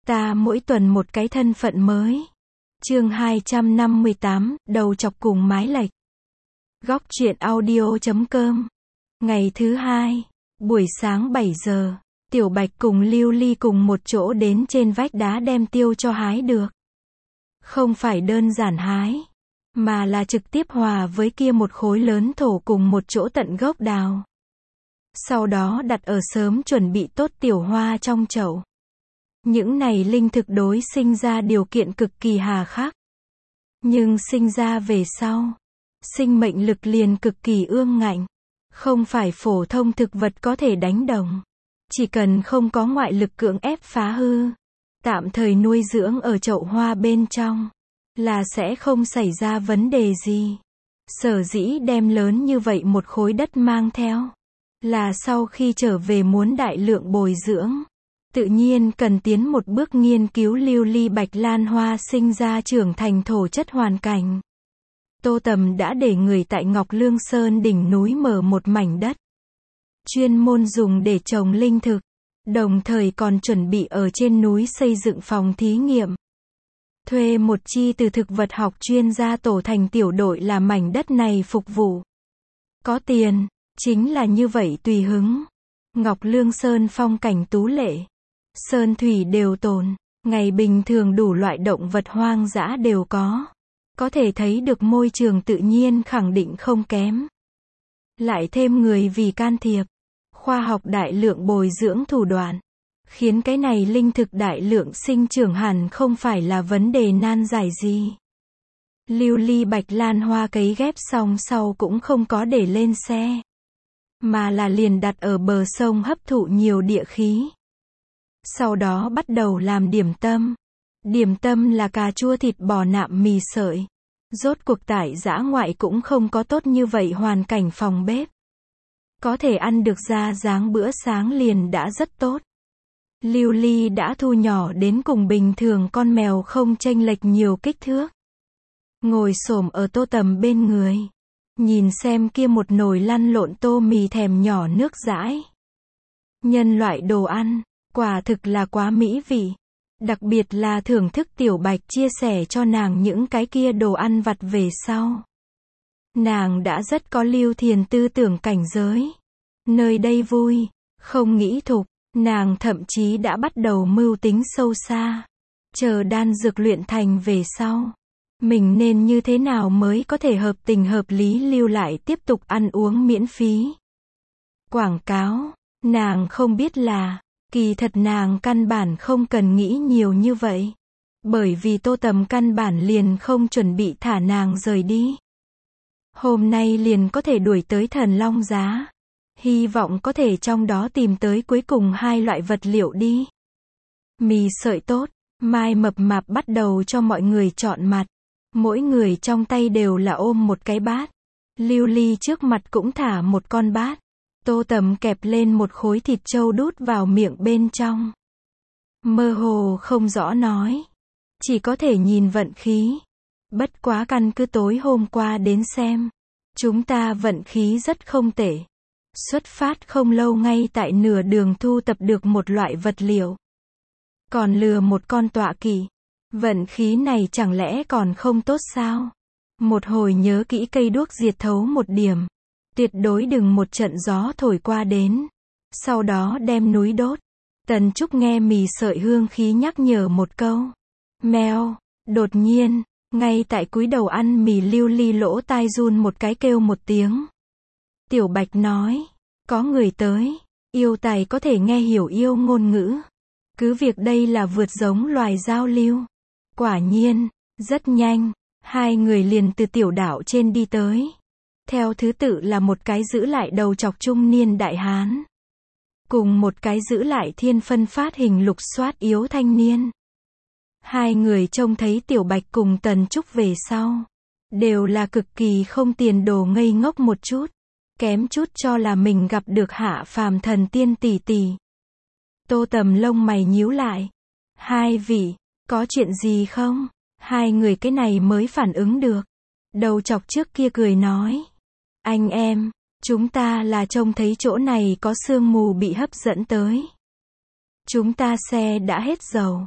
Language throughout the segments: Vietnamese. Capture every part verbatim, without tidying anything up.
Ta mỗi tuần một cái thân phận mới. Chương hai trăm năm mươi tám, đầu chọc cùng mái lệch. Góc truyện audio chấm com. Ngày thứ hai, buổi sáng bảy giờ, Tiểu Bạch cùng Lưu Ly cùng một chỗ đến trên vách đá đem tiêu cho hái được. Không phải đơn giản hái, mà là trực tiếp hòa với kia một khối lớn thổ cùng một chỗ tận gốc đào. Sau đó đặt ở sớm chuẩn bị tốt tiểu hoa trong chậu. Những này linh thực đối sinh ra điều kiện cực kỳ hà khắc. Nhưng sinh ra về sau, sinh mệnh lực liền cực kỳ ương ngạnh. Không phải phổ thông thực vật có thể đánh đồng. Chỉ cần không có ngoại lực cưỡng ép phá hư, tạm thời nuôi dưỡng ở chậu hoa bên trong, là sẽ không xảy ra vấn đề gì. Sở dĩ đem lớn như vậy một khối đất mang theo, là sau khi trở về muốn đại lượng bồi dưỡng. Tự nhiên cần tiến một bước nghiên cứu lưu ly bạch lan hoa sinh ra trưởng thành thổ chất hoàn cảnh. Tô Tầm đã để người tại Ngọc Lương Sơn đỉnh núi mở một mảnh đất, chuyên môn dùng để trồng linh thực, đồng thời còn chuẩn bị ở trên núi xây dựng phòng thí nghiệm. Thuê một chi từ thực vật học chuyên gia tổ thành tiểu đội là mảnh đất này phục vụ. Có tiền, chính là như vậy tùy hứng. Ngọc Lương Sơn phong cảnh tú lệ. Sơn thủy đều tồn, ngày bình thường đủ loại động vật hoang dã đều có. Có thể thấy được môi trường tự nhiên khẳng định không kém. Lại thêm người vì can thiệp, khoa học đại lượng bồi dưỡng thủ đoạn, khiến cái này linh thực đại lượng sinh trưởng hẳn không phải là vấn đề nan giải gì. Lưu ly bạch lan hoa cấy ghép xong sau cũng không có để lên xe, mà là liền đặt ở bờ sông hấp thụ nhiều địa khí. Sau đó bắt đầu làm điểm tâm. Điểm tâm là cà chua thịt bò nạm mì sợi. Rốt cuộc tại dã ngoại cũng không có tốt như vậy hoàn cảnh phòng bếp. Có thể ăn được ra dáng bữa sáng liền đã rất tốt. Lưu ly đã thu nhỏ đến cùng bình thường con mèo không chênh lệch nhiều kích thước. Ngồi xổm ở Tô Tầm bên người, nhìn xem kia một nồi lăn lộn tô mì thèm nhỏ nước dãi. Nhân loại đồ ăn, quả thực là quá mỹ vị. Đặc biệt là thưởng thức Tiểu Bạch chia sẻ cho nàng những cái kia đồ ăn vặt về sau. Nàng đã rất có lưu thiền tư tưởng cảnh giới. Nơi đây vui, không nghĩ thục, nàng thậm chí đã bắt đầu mưu tính sâu xa. Chờ đan dược luyện thành về sau, mình nên như thế nào mới có thể hợp tình hợp lý lưu lại tiếp tục ăn uống miễn phí. Quảng cáo, nàng không biết là, kỳ thật nàng căn bản không cần nghĩ nhiều như vậy. Bởi vì Tô Tầm căn bản liền không chuẩn bị thả nàng rời đi. Hôm nay liền có thể đuổi tới Thần Long Giá. Hy vọng có thể trong đó tìm tới cuối cùng hai loại vật liệu đi. Mì sợi tốt, Mai mập mạp bắt đầu cho mọi người chọn mặt. Mỗi người trong tay đều là ôm một cái bát. Lưu ly trước mặt cũng thả một con bát. Tô Tầm kẹp lên một khối thịt trâu đút vào miệng bên trong. Mơ hồ không rõ nói. Chỉ có thể nhìn vận khí. Bất quá căn cứ tối hôm qua đến xem. Chúng ta vận khí rất không tệ. Xuất phát không lâu ngay tại nửa đường thu tập được một loại vật liệu. Còn lừa một con tọa kỵ. Vận khí này chẳng lẽ còn không tốt sao? Một hồi nhớ kỹ cây đuốc diệt thấu một điểm. Tuyệt đối đừng một trận gió thổi qua đến. Sau đó đem núi đốt. Tần Trúc nghe mì sợi hương khí nhắc nhở một câu. Mèo, đột nhiên, ngay tại cúi đầu ăn mì lưu ly lỗ tai run một cái kêu một tiếng. Tiểu Bạch nói, có người tới, yêu tài có thể nghe hiểu yêu ngôn ngữ. Cứ việc đây là vượt giống loài giao lưu. Quả nhiên, rất nhanh, hai người liền từ tiểu đảo trên đi tới. Theo thứ tự là một cái giữ lại đầu chọc trung niên đại hán. Cùng một cái giữ lại thiên phân phát hình lục soát yếu thanh niên. Hai người trông thấy Tiểu Bạch cùng Tần Trúc về sau. Đều là cực kỳ không tiền đồ ngây ngốc một chút. Kém chút cho là mình gặp được hạ phàm thần tiên tỷ tỷ. Tô Tầm lông mày nhíu lại. Hai vị, có chuyện gì không? Hai người cái này mới phản ứng được. Đầu chọc trước kia cười nói. Anh em, chúng ta là trông thấy chỗ này có sương mù bị hấp dẫn tới. Chúng ta xe đã hết dầu.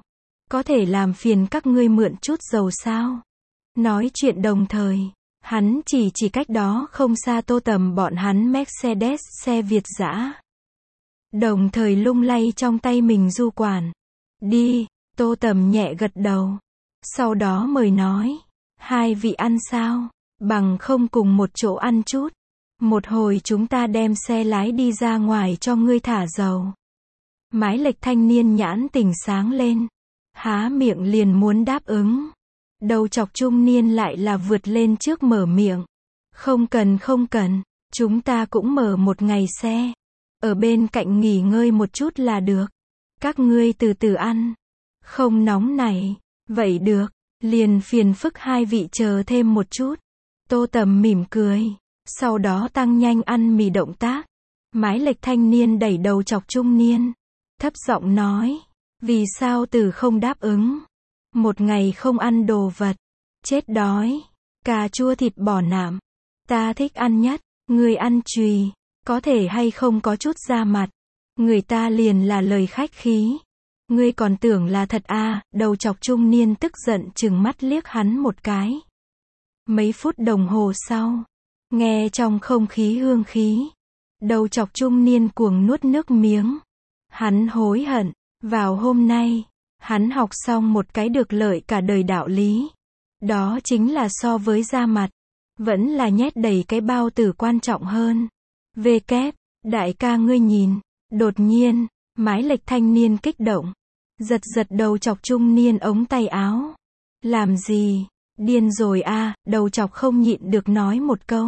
có thể làm phiền các ngươi mượn chút dầu sao? Nói chuyện đồng thời, hắn chỉ chỉ cách đó không xa Tô Tầm bọn hắn Mercedes xe Việt dã. Đồng thời lung lay trong tay mình du quản. Đi, Tô Tầm nhẹ gật đầu. Sau đó mời nói, hai vị ăn sao? Bằng không cùng một chỗ ăn chút. Một hồi chúng ta đem xe lái đi ra ngoài cho ngươi thả dầu. Mái lệch thanh niên nhãn tỉnh sáng lên. Há miệng liền muốn đáp ứng. Đầu chọc trung niên lại là vượt lên trước mở miệng. Không cần không cần, chúng ta cũng mở một ngày xe. Ở bên cạnh nghỉ ngơi một chút là được. Các ngươi từ từ ăn. Không nóng này. Vậy được, liền phiền phức hai vị chờ thêm một chút. Tô Tầm mỉm cười. Sau đó tăng nhanh ăn mì động tác. Mái lệch thanh niên đẩy đầu chọc trung niên. Thấp giọng nói. Vì sao từ không đáp ứng? Một ngày không ăn đồ vật. Chết đói. Cà chua thịt bò nạm. Ta thích ăn nhất. Người ăn chùy. Có thể hay không có chút da mặt. Người ta liền là lời khách khí. Ngươi còn tưởng là thật à? Đầu chọc trung niên tức giận chừng mắt liếc hắn một cái. Mấy phút đồng hồ sau. Nghe trong không khí hương khí. Đầu chọc trung niên cuồng nuốt nước miếng. Hắn hối hận. Vào hôm nay, hắn học xong một cái được lợi cả đời đạo lý. Đó chính là so với da mặt. Vẫn là nhét đầy cái bao tử quan trọng hơn. Về kép, đại ca ngươi nhìn. Đột nhiên, mái lệch thanh niên kích động. Giật giật đầu chọc trung niên ống tay áo. Làm gì? Điên rồi à? Đầu chọc không nhịn được nói một câu.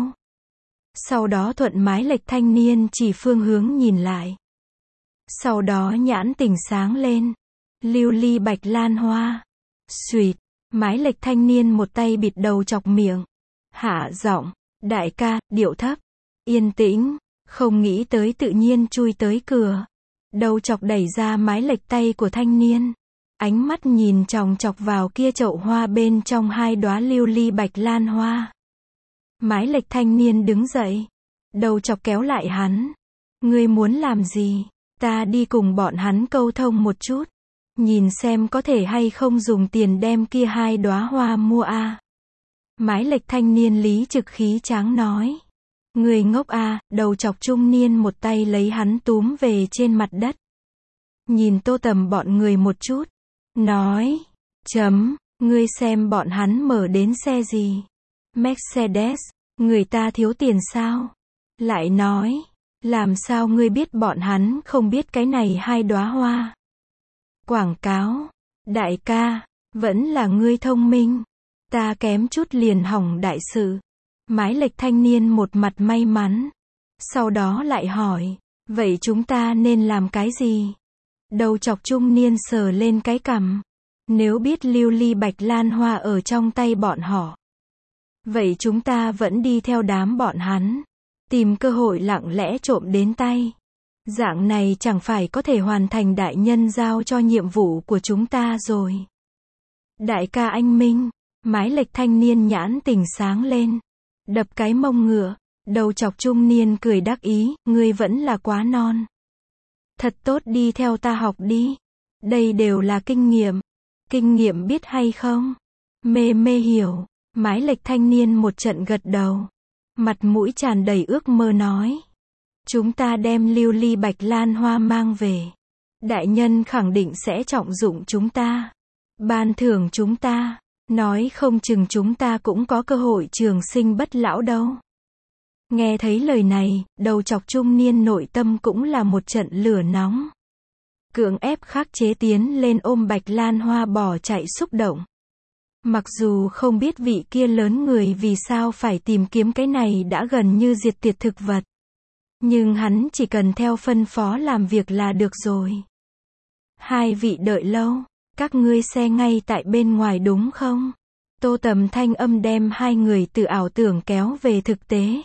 Sau đó thuận mái lệch thanh niên chỉ phương hướng nhìn lại. Sau đó nhãn tỉnh sáng lên. Lưu ly bạch lan hoa. Xuyệt. Mái lệch thanh niên một tay bịt đầu chọc miệng. Hạ giọng. Đại ca, điệu thấp. Yên tĩnh. Không nghĩ tới tự nhiên chui tới cửa. Đầu chọc đẩy ra mái lệch tay của thanh niên. Ánh mắt nhìn chòng chọc vào kia chậu hoa bên trong hai đóa lưu ly bạch lan hoa. Mái lệch thanh niên đứng dậy. Đầu chọc kéo lại hắn. Ngươi muốn làm gì? Ta đi cùng bọn hắn câu thông một chút. Nhìn xem có thể hay không dùng tiền đem kia hai đóa hoa mua a. À. Mái lệch thanh niên lý trực khí tráng nói. Người ngốc a. À, đầu chọc trung niên một tay lấy hắn túm về trên mặt đất. Nhìn Tô Tầm bọn người một chút. Nói. Chấm. Ngươi xem bọn hắn mở đến xe gì? Mercedes. Người ta thiếu tiền sao? Lại nói. Làm sao ngươi biết bọn hắn không biết cái này hai đóa hoa? Quảng cáo. Đại ca. Vẫn là ngươi thông minh. Ta kém chút liền hỏng đại sự. Mái lệch thanh niên một mặt may mắn. Sau đó lại hỏi. Vậy chúng ta nên làm cái gì? Đầu chọc trung niên sờ lên cái cằm. Nếu biết lưu ly bạch lan hoa ở trong tay bọn họ. Vậy chúng ta vẫn đi theo đám bọn hắn. Tìm cơ hội lặng lẽ trộm đến tay. Dạng này chẳng phải có thể hoàn thành đại nhân giao cho nhiệm vụ của chúng ta rồi. Đại ca anh Minh. Mái lệch thanh niên nhãn tỉnh sáng lên. Đập cái mông ngựa. Đầu chọc trung niên cười đắc ý. Ngươi vẫn là quá non. Thật tốt đi theo ta học đi. Đây đều là kinh nghiệm. Kinh nghiệm biết hay không? Mê mê hiểu. Mái lệch thanh niên một trận gật đầu. Mặt mũi tràn đầy ước mơ nói. Chúng ta đem lưu ly bạch lan hoa mang về. Đại nhân khẳng định sẽ trọng dụng chúng ta. Ban thưởng chúng ta. Nói không chừng chúng ta cũng có cơ hội trường sinh bất lão đâu. Nghe thấy lời này, đầu chọc trung niên nội tâm cũng là một trận lửa nóng. Cưỡng ép khắc chế tiến lên ôm bạch lan hoa bỏ chạy xúc động. Mặc dù không biết vị kia lớn người vì sao phải tìm kiếm cái này đã gần như diệt tiệt thực vật. Nhưng hắn chỉ cần theo phân phó làm việc là được rồi. Hai vị đợi lâu, các ngươi xe ngay tại bên ngoài đúng không? Tô Tầm thanh âm đem hai người từ ảo tưởng kéo về thực tế.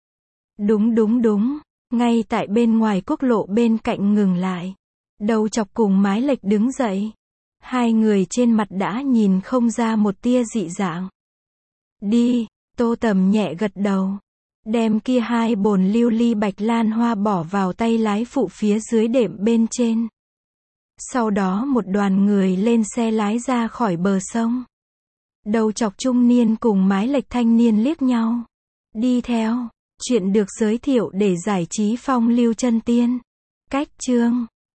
Đúng đúng đúng, ngay tại bên ngoài quốc lộ bên cạnh ngừng lại. Đầu chọc cùng mái lệch đứng dậy. Hai người trên mặt đã nhìn không ra một tia dị dạng. Đi, Tô Tầm nhẹ gật đầu. Đem kia hai bồn lưu ly bạch lan hoa bỏ vào tay lái phụ phía dưới đệm bên trên. Sau đó một đoàn người lên xe lái ra khỏi bờ sông. Đầu chọc trung niên cùng mái lệch thanh niên liếc nhau. Đi theo. Chuyện được giới thiệu để giải trí phong lưu chân tiên. Cách chương